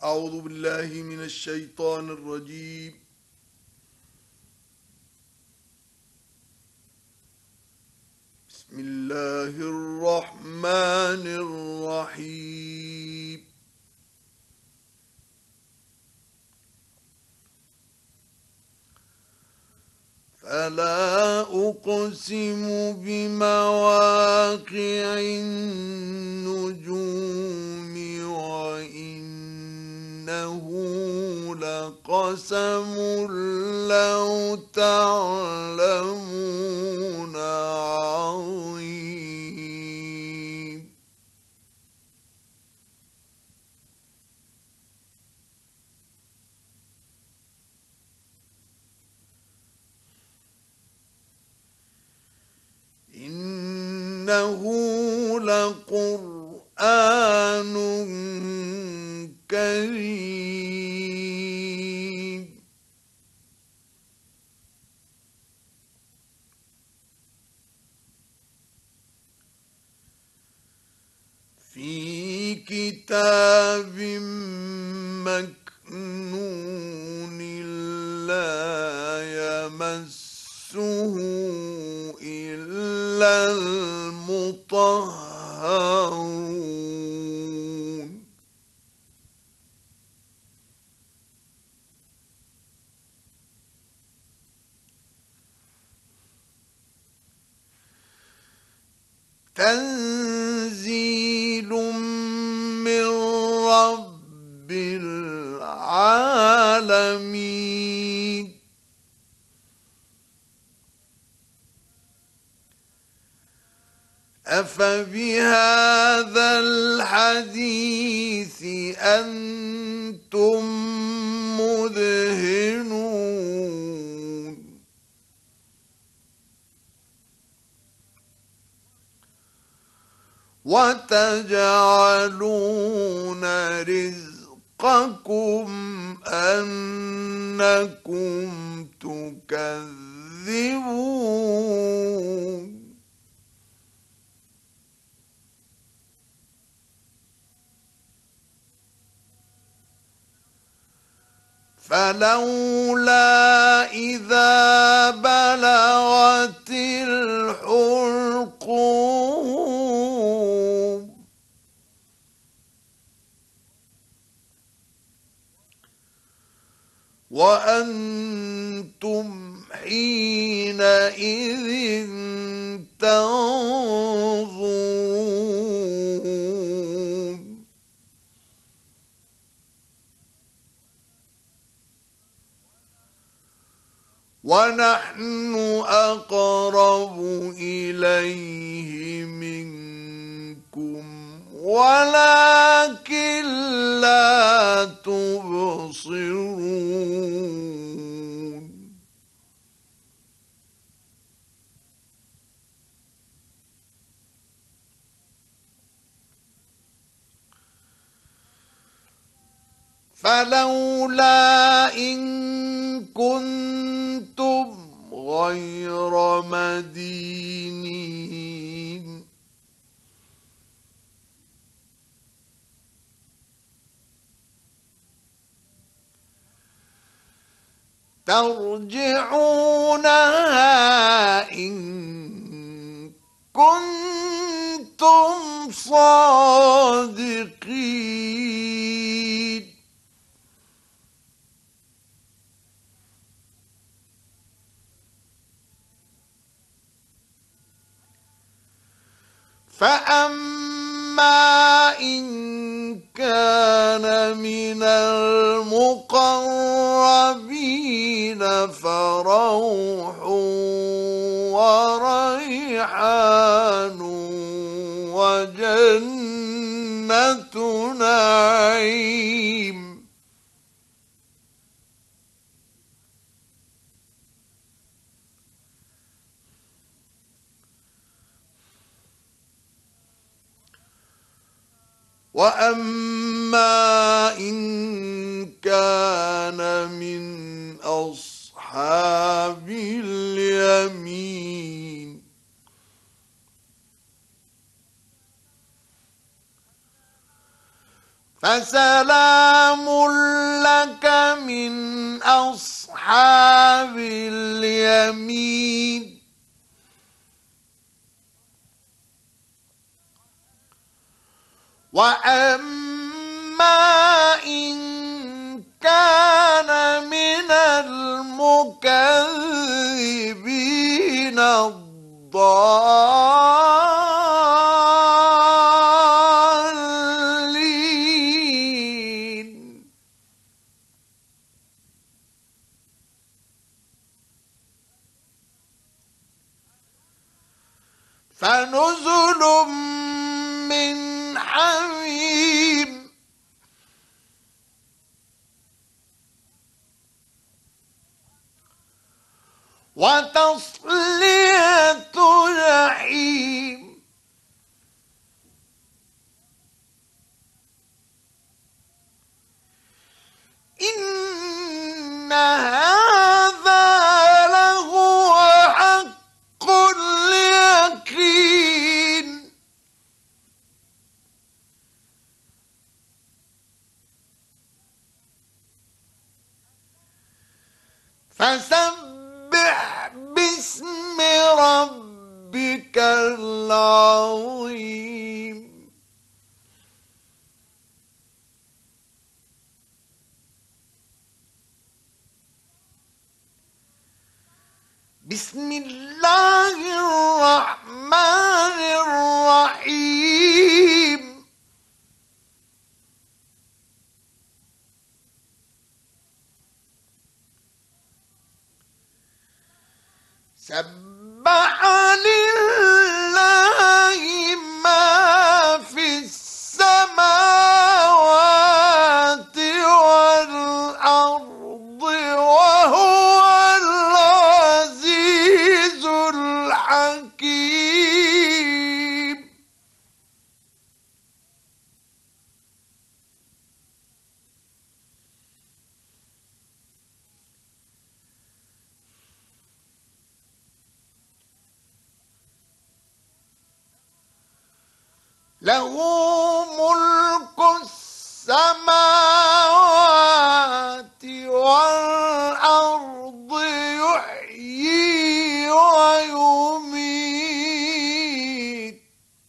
أعوذ بالله من الشيطان الرجيم. بسم الله الرحمن الرحيم. فلا أقسم بمواقع النجوم وإنه لقسم لو تعلمون عظيم. إنه لقرآن كريم في كتاب مكنون لا يمسه إلا المطهرون. تنزيل من رب العالمين. أفبهذا الحديث أنتم مدهنون. وتجعلون رزقكم أنكم تكذبون. فلولا إذا بلغت الحلقوم وأنتم حينئذ تنظرون. ونحن أقرب إليه منكم ولكن لا تبصرون. فلولا إن كنتم غير مدينين ترجعونها إن كنتم صادقين. فأما إن كان من المقربين فروح وريحان وجنة نعيم. وأما إن كان من أصحاب اليمين فسلام سلام لك من أصحاب اليمين وأما إن كان من المكذبين الضالين فنزل من حميم وتصلية جحيم إن هذا لهو حق اليقين فسبح باسم ربك العظيم بسم الله الرحمن الرحيم سبح لله ما في السماوات والأرض وهو العزيز الحكيم له ملك السماوات والأرض يحيي ويميت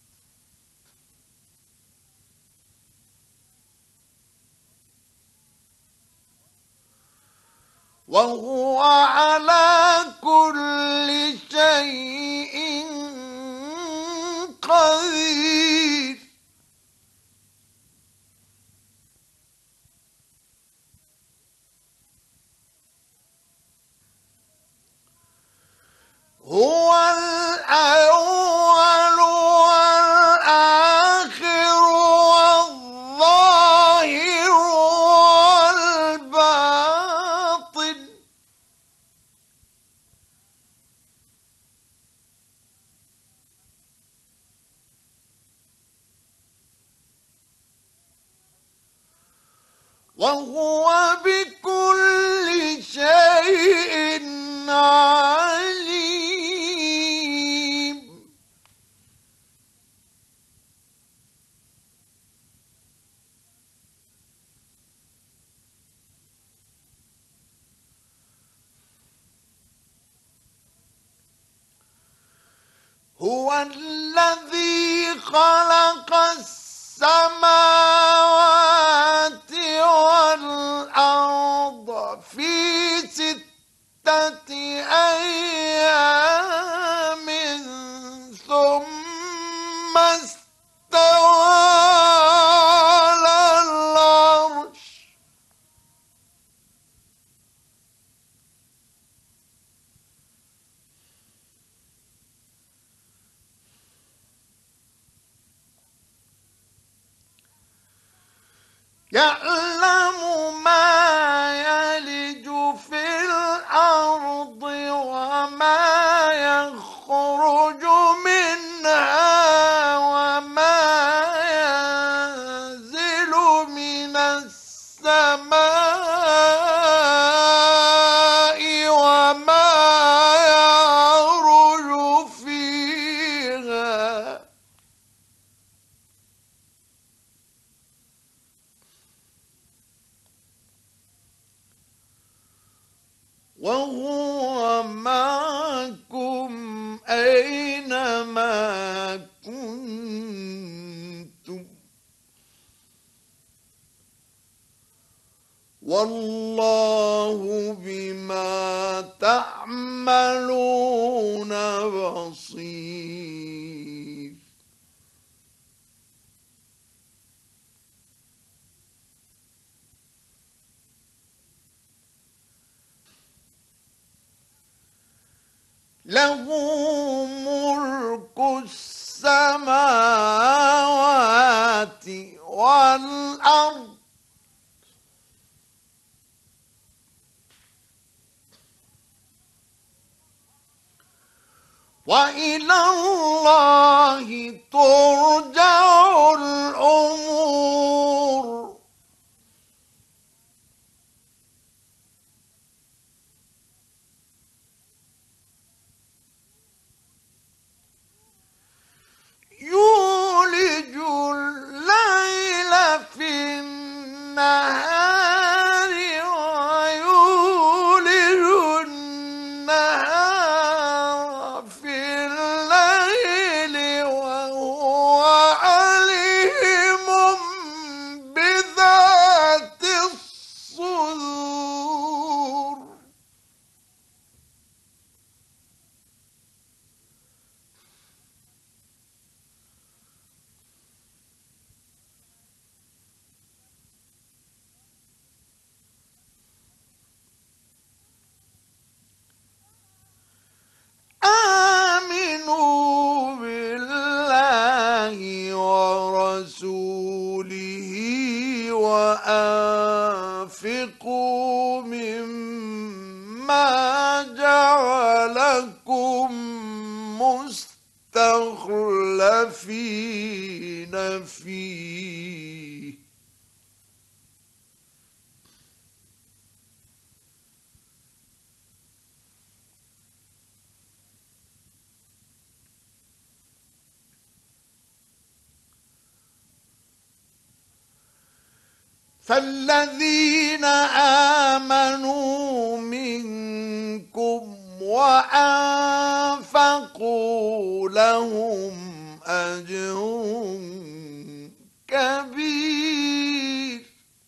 وهو على كل شيء قدير هو الأول والآخر والظاهر والباطن وهو بكل شيء عليم هو الذي خلق السماوات والأرض في 6 أيام ثم استوى على العرش يعلم ما يلج في الأرض وما يخرج منها وما ينزل من السماء وما يعرج فيها وهو معكم أينما كنتم والله بما تعملون بصير. له ملك السماوات والأرض وإلى الله ترجع الأمور. يولج الليل في النهار ويولج النهار في الليل وهو عليم بذات الصدور. آمنوا بالله ورسوله وأنفقوا مما جعلكم مستخلفين فيه فالذين آمنوا منكم وأنفقوا لهم أجر كبير.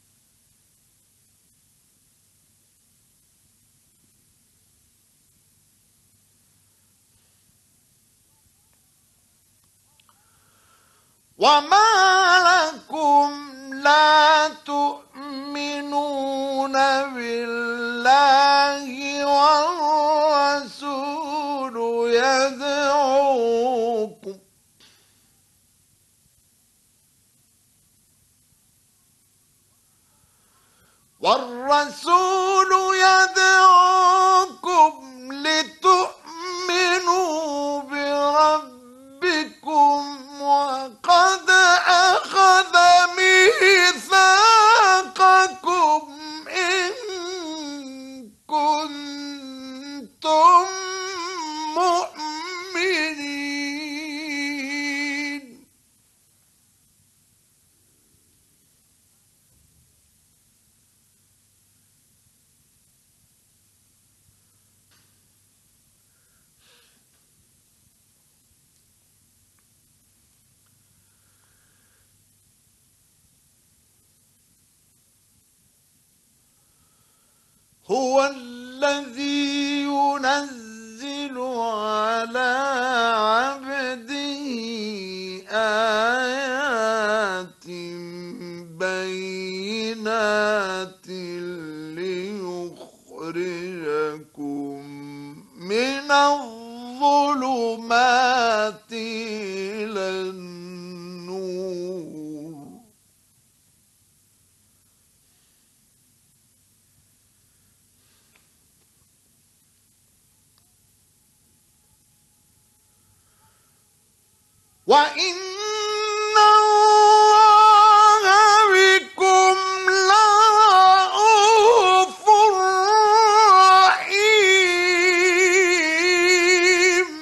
وما لكم لا تؤمنون بالله والرسول يدعوكم لتؤمنوا بربكم وقد أخذ ميثاقكم إن كنتم مؤمنين. هو الذي ينزل على عبده آيات بينات ليخرجكم من الظلمات إلى النور. وإن الله بكم لرءوف رحيم.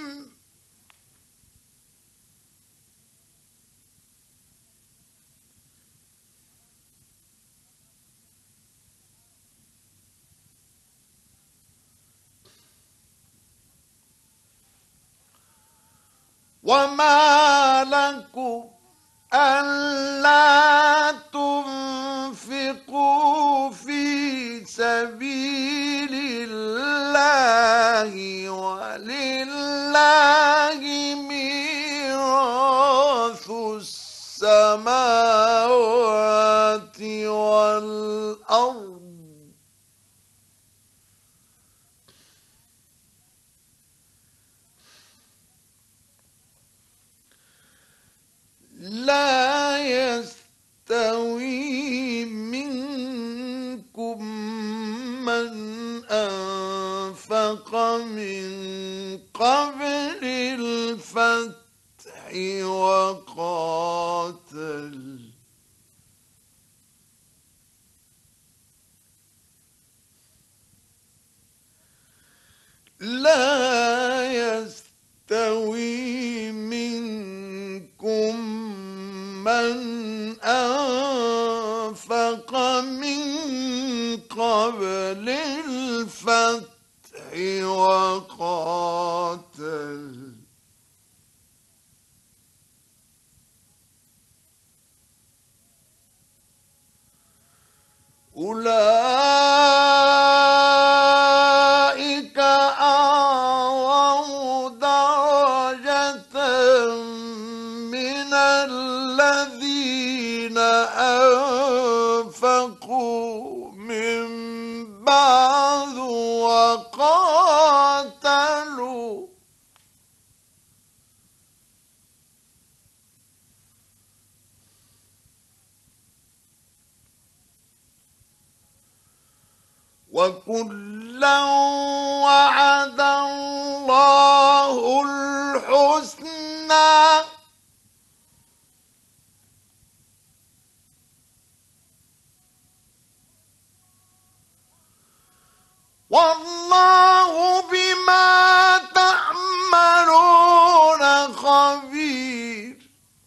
وما لكم ألا تنفقوا في سبيل الله ولله ميراث السماوات والأرض لا يستوي منكم من أنفق من قبل الفتح وقاتل لا يستوي منكم من أنفق من قبل الفتح وقاتل أولئك أعظم درجة من الذين أنفقوا من بعد وقاتلوا وكلا وعد الله الحسنى والله بما تعملون خبير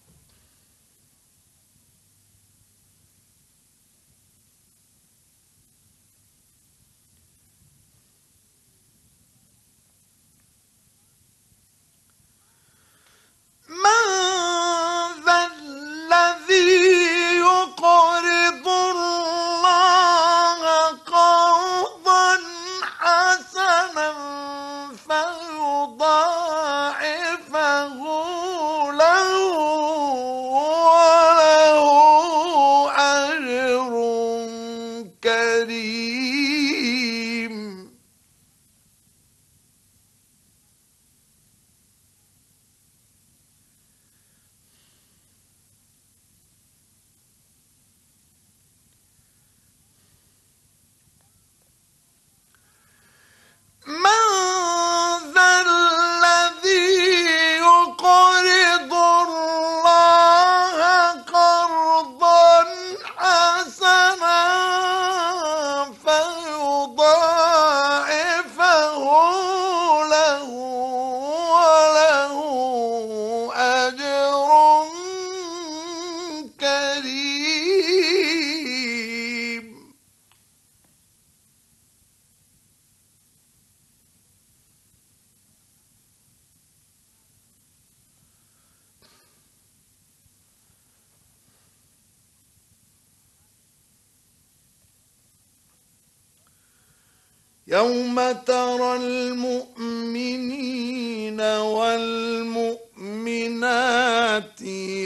من ذا الذي يقرض الله قرضا حسنا فيضاعفه له وله أجر كريم من ذا الذي يقرض الله قرضا حسنا فيضاعفه له وله أجر كريم يوم ترى المؤمنين والمؤمنات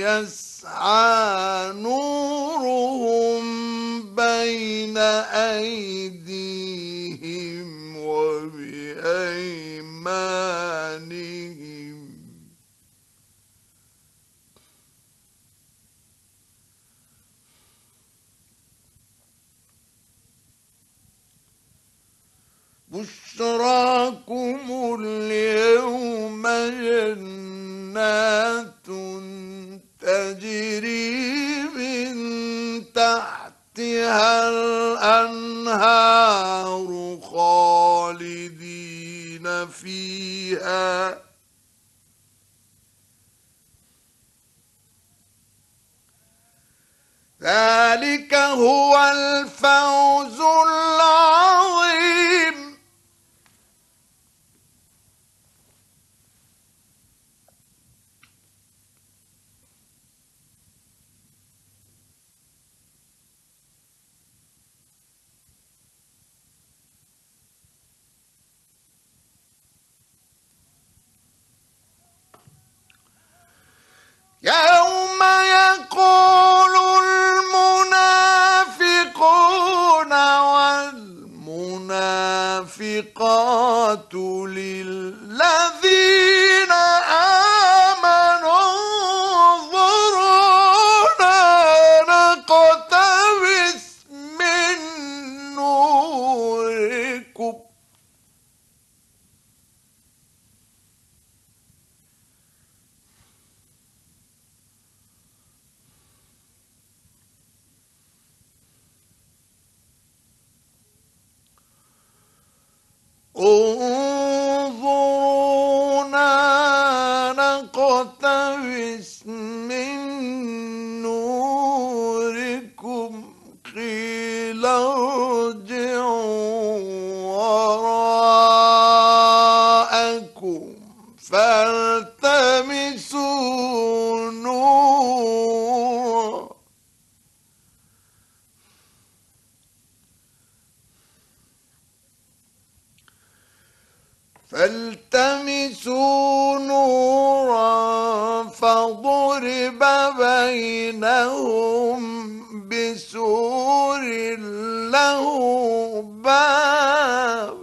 يسعى نورهم بين أيديهم وبأيمانهم بشراكم اليوم جنات تجري من تحتها الأنهار خالدين فيها ذلك هو الفوز العظيم والموبقات للذين آمنوا انظرونا نقتبس من نوركم انظرونا نقتبس من نوركم قيل ارجعوا وراءكم فالتمسوا نورا فضرب بينهم بسور له باب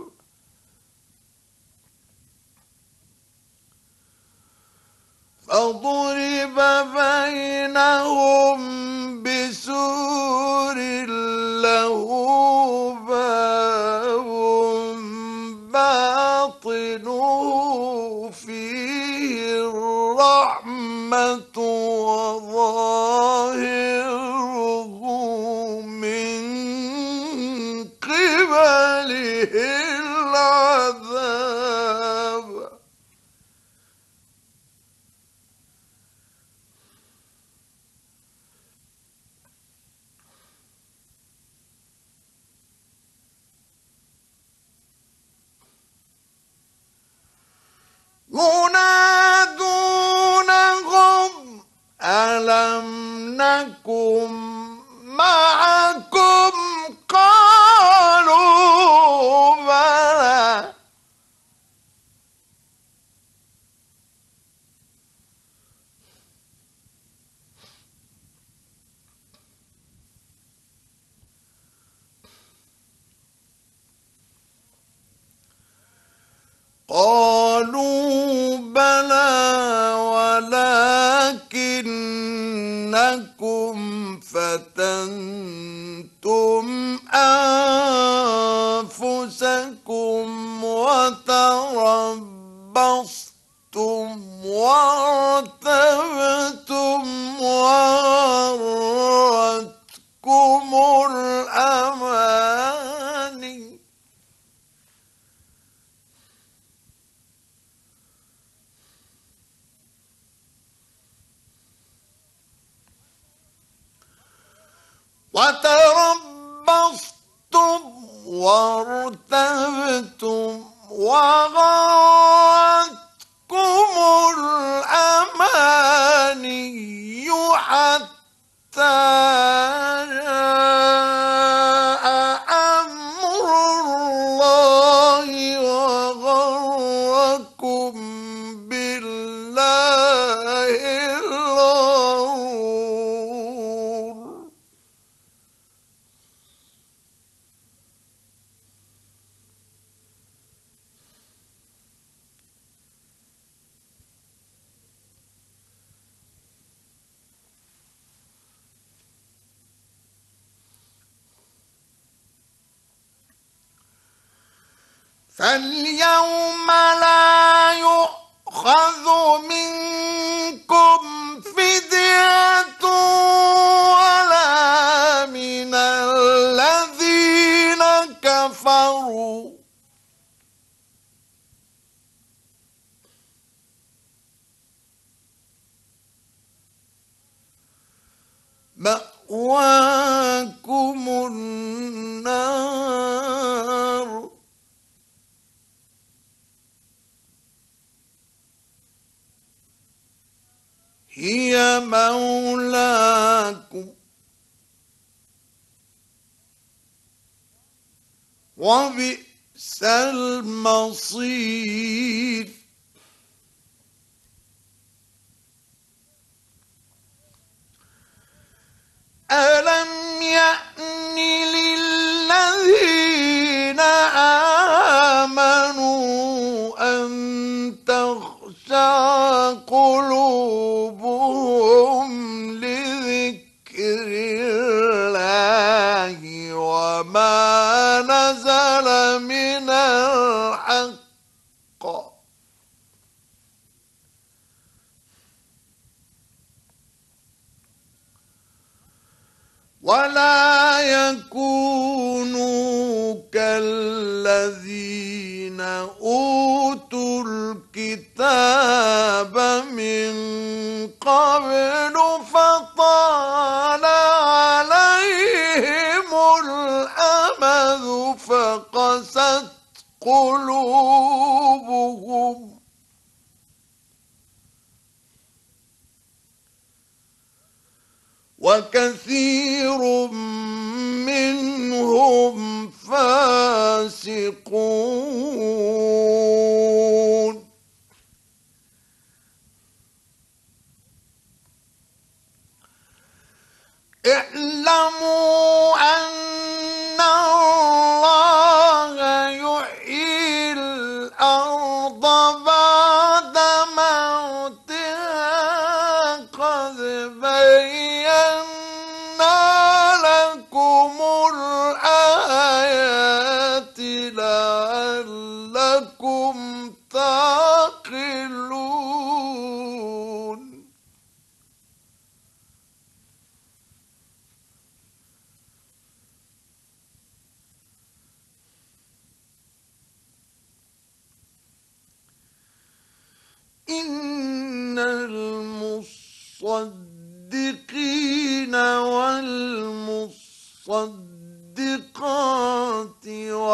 باطنه فيه الرحمة وظاهره من قبله العذاب ينادونهم ألم نكن معكم قالوا بلى قالوا بلى ولكنكم فتنتم أنفسكم وتربصتم وارتبتم وغرتكم الأماني وغرتكم الأماني حتى جاء أمر الله وغركم بالله الغرور فاليوم لا يؤخذ منكم فدية ولا من الذين كفروا مأواكم النار هي مولاكم وبئس المصير ألم يأن للذين ولا يكونوا كالذين أوتوا الكتاب من قبل فطال عليهم الأمد فقست قلوبهم وكثير منهم فاسقون اعلموا أن الله يحيي الأرض بعد موتها قد بينا لكم الآيات لعلكم تعقلون إن المصدقين والمصدقات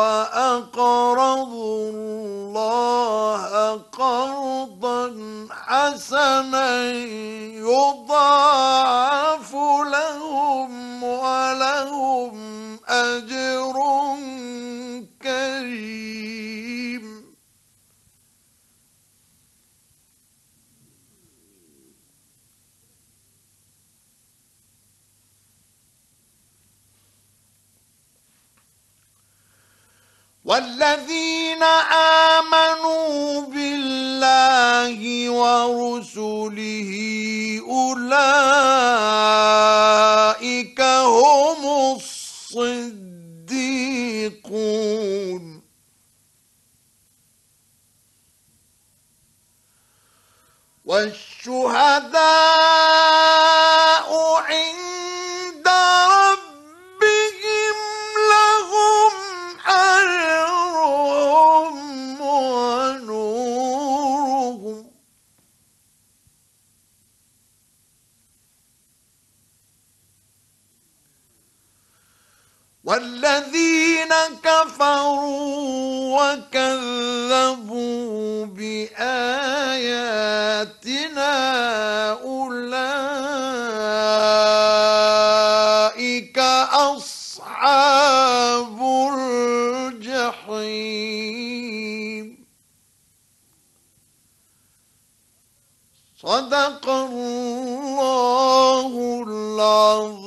وأقرضوا الله قرضا حسنا يضاعف لهم ولهم أجر كريم والذين آمنوا بالله ورسله أولئك هم الصديقون والشهداء عند ربهم لهم أجرهم ونورهم والذين كفروا وكذبوا بآياتنا أولئك أصحاب الجحيم صدق الله العظيم.